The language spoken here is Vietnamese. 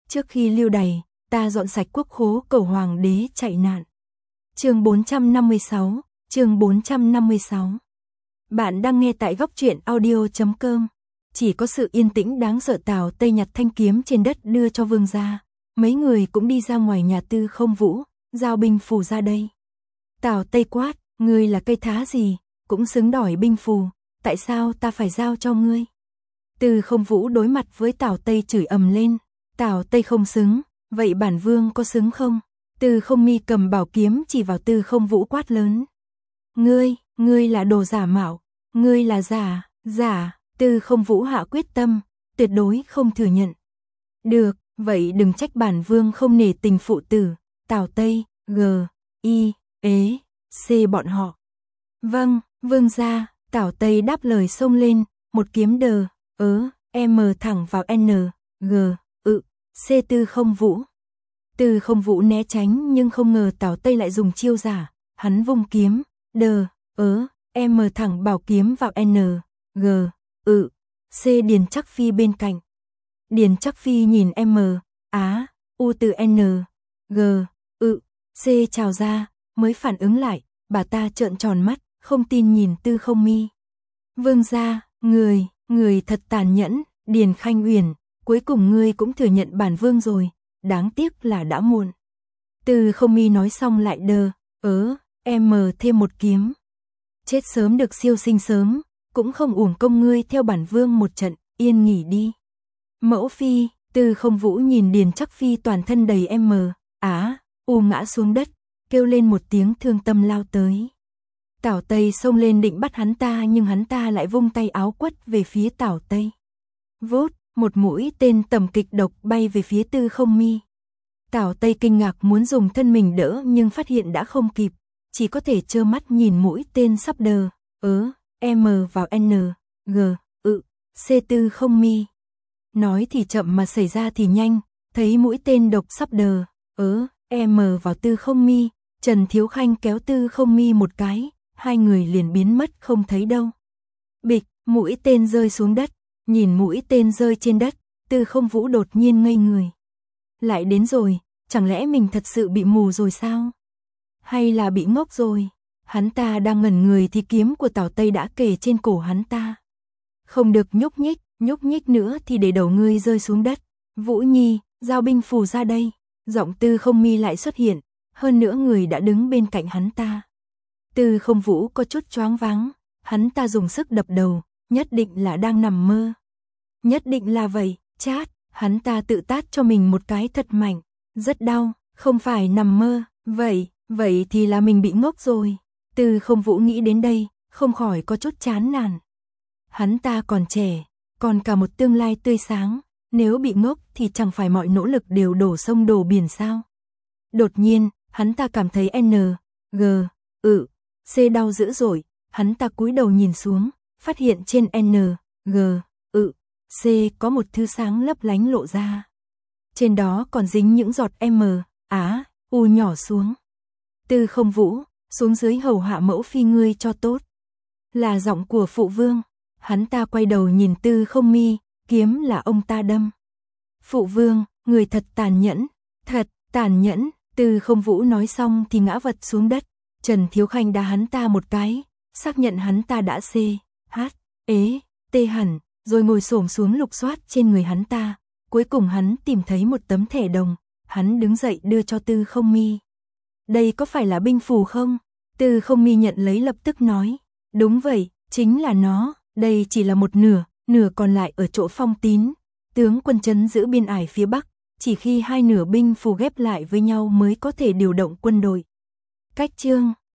Trước khi lưu đày, ta dọn sạch quốc khố cầu hoàng đế chạy nạn. Chương 456, chương 456. Bạn đang nghe tại góc truyện audio.com. Chỉ có sự yên tĩnh đáng sợ. Tào Tây nhặt thanh kiếm trên đất đưa cho vương gia. Mấy người cũng đi ra ngoài nhà Tư Không Vũ, giao binh phù ra đây. Tào Tây quát, ngươi là cây thá gì, cũng xứng đòi binh phù, tại sao ta phải giao cho ngươi? Tư Không Vũ đối mặt với Tào Tây chửi ầm lên, Tào Tây không xứng, vậy bản vương có xứng không? Tư Không Mi cầm bảo kiếm chỉ vào Tư Không Vũ quát lớn. Ngươi là đồ giả mạo, ngươi là giả. Tư Không Vũ hạ quyết tâm, tuyệt đối không thừa nhận. Được, vậy đừng trách bản vương không nể tình phụ tử, Tào Tây, C bọn họ. Vâng, vương gia. Tào Tây đáp lời xông lên, một kiếm M thẳng vào C Tư Không Vũ. Tư Không Vũ né tránh nhưng không ngờ Tào Tây lại dùng chiêu giả, hắn vung kiếm, M thẳng bảo kiếm vào C Điền Trắc Phi bên cạnh. Điền Trắc Phi nhìn U từ C trào ra, mới phản ứng lại, bà ta trợn tròn mắt, không tin nhìn Tư Không Mi. Vương gia, người thật tàn nhẫn, Điền Khanh Uyển, cuối cùng ngươi cũng thừa nhận bản vương rồi, đáng tiếc là đã muộn. Tư Không Mi nói xong lại M thêm một kiếm. Chết sớm được siêu sinh sớm, cũng không uổng công ngươi theo bản vương một trận, yên nghỉ đi. Mẫu phi. Tư Không Vũ nhìn Điền Trắc Phi toàn thân đầy U ngã xuống đất, kêu lên một tiếng thương tâm lao tới. Tào Tây xông lên định bắt hắn ta nhưng hắn ta lại vung tay áo quất về phía Tào Tây. Vút, một mũi tên tầm kịch độc bay về phía Tư Không Mi. Tào Tây kinh ngạc muốn dùng thân mình đỡ nhưng phát hiện đã không kịp, chỉ có thể trơ mắt nhìn mũi tên sắp M vào C Tư Không Mi. Nói thì chậm mà xảy ra thì nhanh, thấy mũi tên độc sắp M vào Tư Không Mi, Trần Thiếu Khanh kéo Tư Không Mi một cái, hai người liền biến mất không thấy đâu. Bịch, mũi tên rơi xuống đất, nhìn mũi tên rơi trên đất, Tư Không Vũ đột nhiên ngây người. Lại đến rồi, chẳng lẽ mình thật sự bị mù rồi sao? Hay là bị ngốc rồi? Hắn ta đang ngẩn người thì kiếm của Tào Tây đã kề trên cổ hắn ta. Không được nhúc nhích nữa thì để đầu ngươi rơi xuống đất. Vũ Nhi, giao binh phù ra đây. Giọng Tư Không Mi lại xuất hiện, hơn nữa người đã đứng bên cạnh hắn ta. Tư Không Vũ có chút choáng váng, hắn ta dùng sức đập đầu, nhất định là đang nằm mơ. Nhất định là vậy, chát, hắn ta tự tát cho mình một cái thật mạnh, rất đau, không phải nằm mơ, vậy thì là mình bị ngốc rồi. Tư Không Vũ nghĩ đến đây, không khỏi có chút chán nản. Hắn ta còn trẻ, còn cả một tương lai tươi sáng, nếu bị ngốc thì chẳng phải mọi nỗ lực đều đổ sông đổ biển sao. Đột nhiên, hắn ta cảm thấy C đau dữ dội, hắn ta cúi đầu nhìn xuống, phát hiện trên C có một thứ sáng lấp lánh lộ ra. Trên đó còn dính những giọt U nhỏ xuống. Tư Không Vũ, xuống dưới hầu hạ mẫu phi ngươi cho tốt. Là giọng của phụ vương. Hắn ta quay đầu nhìn Tư Không Mi, kiếm là ông ta đâm. Phụ vương, người thật tàn nhẫn. Tư Không Vũ nói xong thì ngã vật xuống đất. Trần Thiếu Khanh đá hắn ta một cái, xác nhận hắn ta đã T hẳn, rồi ngồi xổm xuống lục soát trên người hắn ta. Cuối cùng hắn tìm thấy một tấm thẻ đồng, hắn đứng dậy đưa cho Tư Không Mi. Đây có phải là binh phù không? Tư Không Mi nhận lấy lập tức nói. Đúng vậy, chính là nó, đây chỉ là một nửa còn lại ở chỗ Phong Tín. Tướng quân trấn giữ biên ải phía Bắc, chỉ khi hai nửa binh phù ghép lại với nhau mới có thể điều động quân đội. Cách chương